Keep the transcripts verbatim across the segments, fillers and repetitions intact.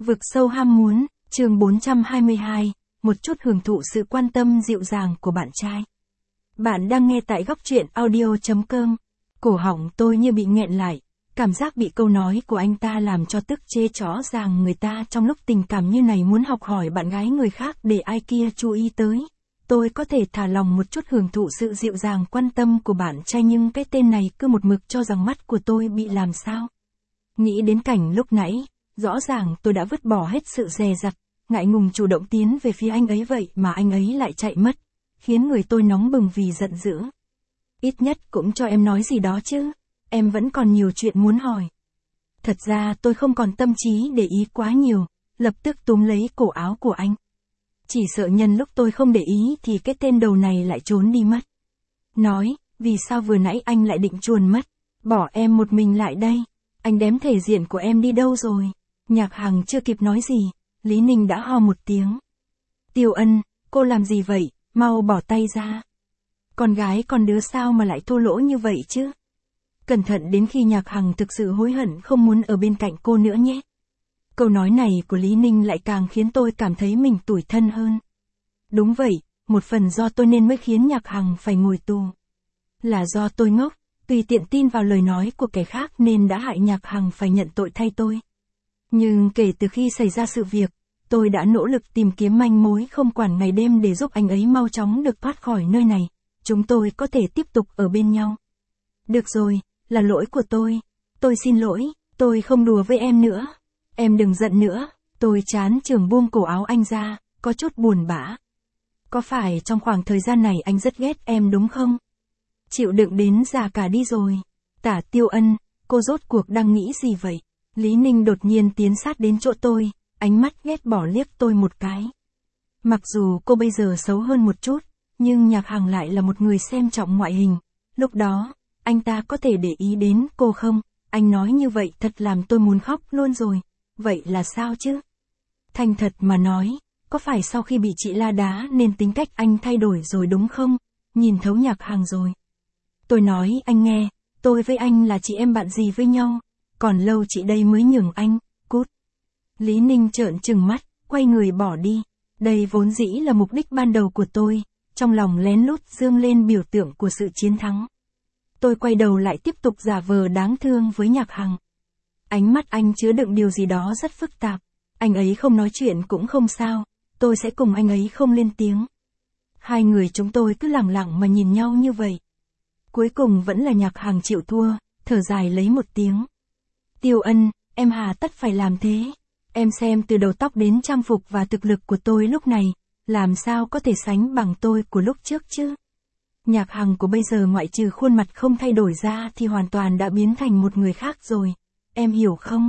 Vực sâu ham muốn, chương bốn trăm hai mươi hai, một chút hưởng thụ sự quan tâm dịu dàng của bạn trai. Bạn đang nghe tại góc truyện audio chấm com. Cổ họng tôi như bị nghẹn lại, cảm giác bị câu nói của anh ta làm cho tức chê chó rằng người ta trong lúc tình cảm như này muốn học hỏi bạn gái người khác để ai kia chú ý tới. Tôi có thể thả lòng một chút hưởng thụ sự dịu dàng quan tâm của bạn trai, nhưng cái tên này cứ một mực cho rằng mắt của tôi bị làm sao. Nghĩ đến cảnh lúc nãy, rõ ràng tôi đã vứt bỏ hết sự dè dặt, ngại ngùng chủ động tiến về phía anh ấy, vậy mà anh ấy lại chạy mất, khiến người tôi nóng bừng vì giận dữ. Ít nhất cũng cho em nói gì đó chứ, em vẫn còn nhiều chuyện muốn hỏi. Thật ra tôi không còn tâm trí để ý quá nhiều, lập tức túm lấy cổ áo của anh. Chỉ sợ nhân lúc tôi không để ý thì cái tên đầu này lại trốn đi mất. Nói, vì sao vừa nãy anh lại định chuồn mất, bỏ em một mình lại đây, anh đếm thể diện của em đi đâu rồi? Nhạc Hằng chưa kịp nói gì, Lý Ninh đã ho một tiếng. Tiêu Ân, cô làm gì vậy, mau bỏ tay ra. Con gái con đứa sao mà lại thô lỗ như vậy chứ? Cẩn thận đến khi Nhạc Hằng thực sự hối hận không muốn ở bên cạnh cô nữa nhé. Câu nói này của Lý Ninh lại càng khiến tôi cảm thấy mình tủi thân hơn. Đúng vậy, một phần do tôi nên mới khiến Nhạc Hằng phải ngồi tù. Là do tôi ngốc, tùy tiện tin vào lời nói của kẻ khác nên đã hại Nhạc Hằng phải nhận tội thay tôi. Nhưng kể từ khi xảy ra sự việc, tôi đã nỗ lực tìm kiếm manh mối không quản ngày đêm để giúp anh ấy mau chóng được thoát khỏi nơi này. Chúng tôi có thể tiếp tục ở bên nhau. Được rồi, là lỗi của tôi. Tôi xin lỗi, tôi không đùa với em nữa. Em đừng giận nữa. Tôi chán chường buông cổ áo anh ra, có chút buồn bã. Có phải trong khoảng thời gian này anh rất ghét em đúng không? Chịu đựng đến già cả đi rồi. Tả Tiêu Ân, cô rốt cuộc đang nghĩ gì vậy? Lý Ninh đột nhiên tiến sát đến chỗ tôi, ánh mắt ghét bỏ liếc tôi một cái. Mặc dù cô bây giờ xấu hơn một chút, nhưng Nhạc Hằng lại là một người xem trọng ngoại hình. Lúc đó, anh ta có thể để ý đến cô không? Anh nói như vậy thật làm tôi muốn khóc luôn rồi. Vậy là sao chứ? Thành thật mà nói, có phải sau khi bị chị la đá nên tính cách anh thay đổi rồi đúng không? Nhìn thấu Nhạc Hằng rồi. Tôi nói anh nghe, tôi với anh là chị em bạn gì với nhau, còn lâu chị đây mới nhường anh, cút. Lý Ninh trợn trừng mắt, quay người bỏ đi. Đây vốn dĩ là mục đích ban đầu của tôi, trong lòng lén lút dương lên biểu tượng của sự chiến thắng. Tôi quay đầu lại tiếp tục giả vờ đáng thương với Nhạc Hằng. Ánh mắt anh chứa đựng điều gì đó rất phức tạp. Anh ấy không nói chuyện cũng không sao, tôi sẽ cùng anh ấy không lên tiếng. Hai người chúng tôi cứ lặng lặng mà nhìn nhau như vậy. Cuối cùng vẫn là Nhạc Hằng chịu thua, thở dài lấy một tiếng. Tiêu Ân, em hà tất phải làm thế. Em xem từ đầu tóc đến trang phục và thực lực của tôi lúc này, làm sao có thể sánh bằng tôi của lúc trước chứ? Nhạc Hằng của bây giờ ngoại trừ khuôn mặt không thay đổi ra thì hoàn toàn đã biến thành một người khác rồi. Em hiểu không?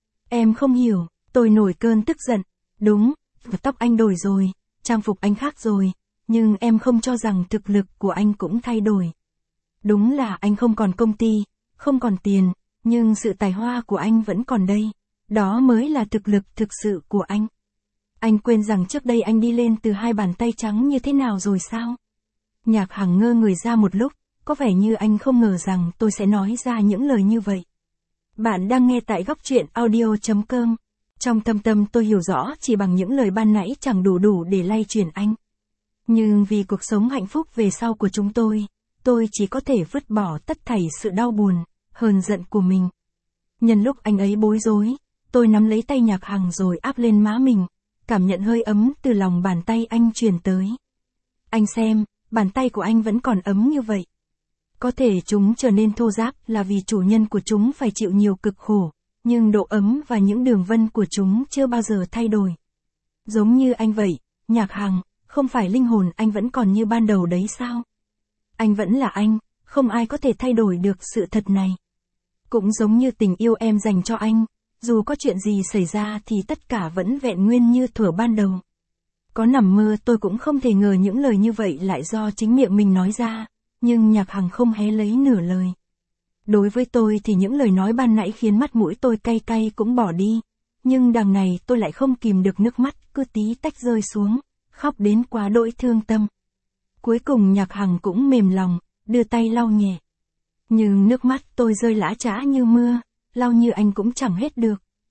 Em không hiểu, tôi nổi cơn tức giận. Đúng, tóc anh đổi rồi, trang phục anh khác rồi, nhưng em không cho rằng thực lực của anh cũng thay đổi. Đúng là anh không còn công ty, không còn tiền, nhưng sự tài hoa của anh vẫn còn đây. Đó mới là thực lực thực sự của anh. Anh quên rằng trước đây anh đi lên từ hai bàn tay trắng như thế nào rồi sao? Nhạc Hằng ngơ người ra một lúc, có vẻ như anh không ngờ rằng tôi sẽ nói ra những lời như vậy. Bạn đang nghe tại góc truyện audio chấm com. Trong thâm tâm tôi hiểu rõ chỉ bằng những lời ban nãy chẳng đủ đủ để lay chuyển anh. Nhưng vì cuộc sống hạnh phúc về sau của chúng tôi, tôi chỉ có thể vứt bỏ tất thảy sự đau buồn, hờn giận của mình. Nhân lúc anh ấy bối rối, tôi nắm lấy tay Nhạc Hằng rồi áp lên má mình, cảm nhận hơi ấm từ lòng bàn tay anh truyền tới. Anh xem, bàn tay của anh vẫn còn ấm như vậy. Có thể chúng trở nên thô ráp là vì chủ nhân của chúng phải chịu nhiều cực khổ, nhưng độ ấm và những đường vân của chúng chưa bao giờ thay đổi. Giống như anh vậy, Nhạc Hằng, không phải linh hồn anh vẫn còn như ban đầu đấy sao? Anh vẫn là anh, không ai có thể thay đổi được sự thật này. Cũng giống như tình yêu em dành cho anh, dù có chuyện gì xảy ra thì tất cả vẫn vẹn nguyên như thuở ban đầu. Có nằm mơ tôi cũng không thể ngờ những lời như vậy lại do chính miệng mình nói ra, nhưng Nhạc Hằng không hé lấy nửa lời. Đối với tôi thì những lời nói ban nãy khiến mắt mũi tôi cay cay cũng bỏ đi, nhưng đằng này tôi lại không kìm được nước mắt cứ tí tách rơi xuống, khóc đến quá đỗi thương tâm. Cuối cùng Nhạc Hằng cũng mềm lòng, đưa tay lau nhẹ. Nhưng nước mắt tôi rơi lã chã như mưa, lau như anh cũng chẳng hết được,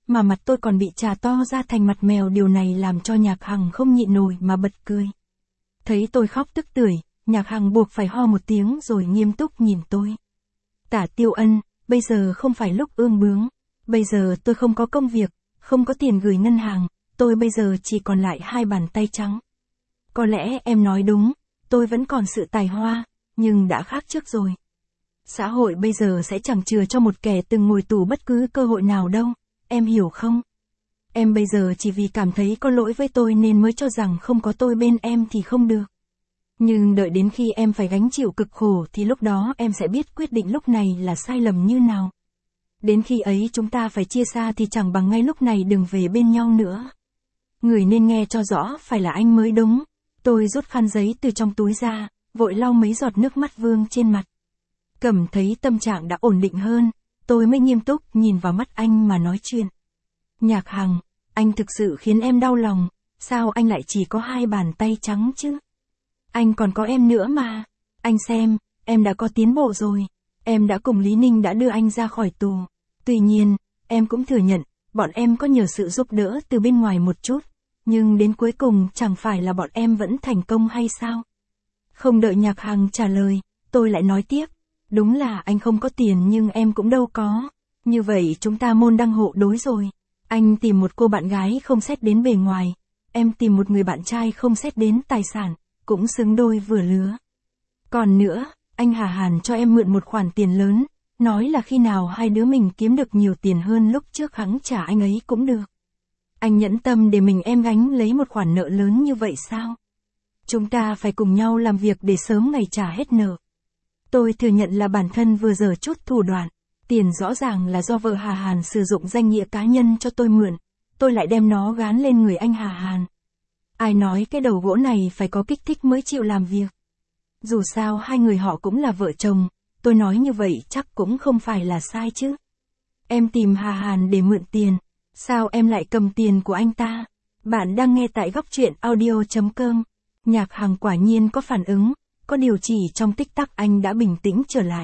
mà mặt tôi còn bị chà to ra thành mặt mèo, điều này làm cho Nhạc Hằng không nhịn nổi mà bật cười. Thấy tôi khóc tức tưởi, Nhạc Hằng buộc phải ho một tiếng rồi nghiêm túc nhìn tôi. Tả Tiêu Ân, bây giờ không phải lúc ương bướng, bây giờ tôi không có công việc, không có tiền gửi ngân hàng, tôi bây giờ chỉ còn lại hai bàn tay trắng. Có lẽ em nói đúng, tôi vẫn còn sự tài hoa, nhưng đã khác trước rồi. Xã hội bây giờ sẽ chẳng chừa cho một kẻ từng ngồi tù bất cứ cơ hội nào đâu, em hiểu không? Em bây giờ chỉ vì cảm thấy có lỗi với tôi nên mới cho rằng không có tôi bên em thì không được. Nhưng đợi đến khi em phải gánh chịu cực khổ thì lúc đó em sẽ biết quyết định lúc này là sai lầm như nào. Đến khi ấy chúng ta phải chia xa thì chẳng bằng ngay lúc này đừng về bên nhau nữa. Người nên nghe cho rõ phải là anh mới đúng. Tôi rút khăn giấy từ trong túi ra, vội lau mấy giọt nước mắt vương trên mặt. Cẩm thấy tâm trạng đã ổn định hơn, tôi mới nghiêm túc nhìn vào mắt anh mà nói chuyện. Nhạc Hằng, anh thực sự khiến em đau lòng, sao anh lại chỉ có hai bàn tay trắng chứ? Anh còn có em nữa mà. Anh xem, em đã có tiến bộ rồi. Em đã cùng Lý Ninh đã đưa anh ra khỏi tù. Tuy nhiên, em cũng thừa nhận, bọn em có nhờ sự giúp đỡ từ bên ngoài một chút. Nhưng đến cuối cùng chẳng phải là bọn em vẫn thành công hay sao? Không đợi Nhạc Hằng trả lời, tôi lại nói tiếp. Đúng là anh không có tiền nhưng em cũng đâu có. Như vậy chúng ta môn đăng hộ đối rồi. Anh tìm một cô bạn gái không xét đến bề ngoài. Em tìm một người bạn trai không xét đến tài sản. Cũng xứng đôi vừa lứa. Còn nữa, anh Hà Hàn cho em mượn một khoản tiền lớn. Nói là khi nào hai đứa mình kiếm được nhiều tiền hơn lúc trước hắn trả anh ấy cũng được. Anh nhẫn tâm để mình em gánh lấy một khoản nợ lớn như vậy sao? Chúng ta phải cùng nhau làm việc để sớm ngày trả hết nợ. Tôi thừa nhận là bản thân vừa giờ chút thủ đoạn. Tiền rõ ràng là do vợ Hà Hàn sử dụng danh nghĩa cá nhân cho tôi mượn. Tôi lại đem nó gán lên người anh Hà Hàn. Ai nói cái đầu gỗ này phải có kích thích mới chịu làm việc. Dù sao hai người họ cũng là vợ chồng. Tôi nói như vậy chắc cũng không phải là sai chứ. Em tìm Hà Hàn để mượn tiền. Sao em lại cầm tiền của anh ta? Bạn đang nghe tại góc truyện audio chấm com. Nhạc Hằng quả nhiên có phản ứng. Có điều chỉ trong tích tắc anh đã bình tĩnh trở lại.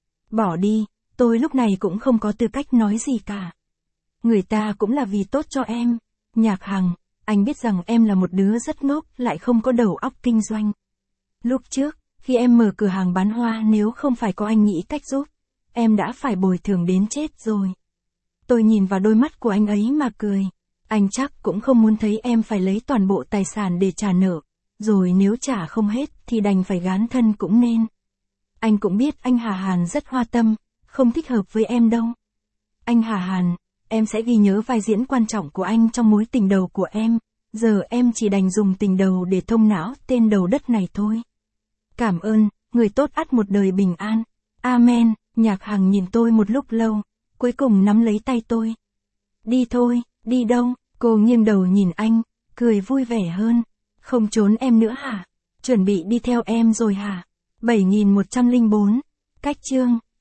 Bỏ đi, tôi lúc này cũng không có tư cách nói gì cả. Người ta cũng là vì tốt cho em. Nhạc Hằng, anh biết rằng em là một đứa rất ngốc, lại không có đầu óc kinh doanh. Lúc trước, khi em mở cửa hàng bán hoa nếu không phải có anh nghĩ cách giúp, em đã phải bồi thường đến chết rồi. Tôi nhìn vào đôi mắt của anh ấy mà cười. Anh chắc cũng không muốn thấy em phải lấy toàn bộ tài sản để trả nợ. Rồi nếu trả không hết thì đành phải gán thân cũng nên. Anh cũng biết anh Hà Hàn rất hoa tâm, không thích hợp với em đâu. Anh Hà Hàn, em sẽ ghi nhớ vai diễn quan trọng của anh trong mối tình đầu của em. Giờ em chỉ đành dùng tình đầu để thông não tên đầu đất này thôi. Cảm ơn, người tốt ắt một đời bình an. Amen. Nhạc Hằng nhìn tôi một lúc lâu, cuối cùng nắm lấy tay tôi. Đi thôi, đi đâu? Cô nghiêng đầu nhìn anh, cười vui vẻ hơn. Không trốn em nữa hả? Chuẩn bị đi theo em rồi hả? bảy nghìn một trăm lẻ bốn. Cách chương